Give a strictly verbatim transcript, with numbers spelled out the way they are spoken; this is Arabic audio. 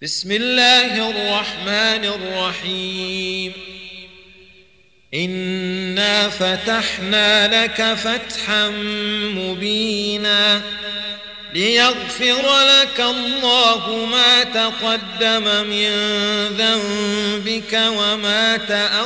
بسم الله الرحمن الرحيم إنا فتحنا لك فتحا مبينا ليغفر لك الله ما تقدم من ذنبك وما تأخر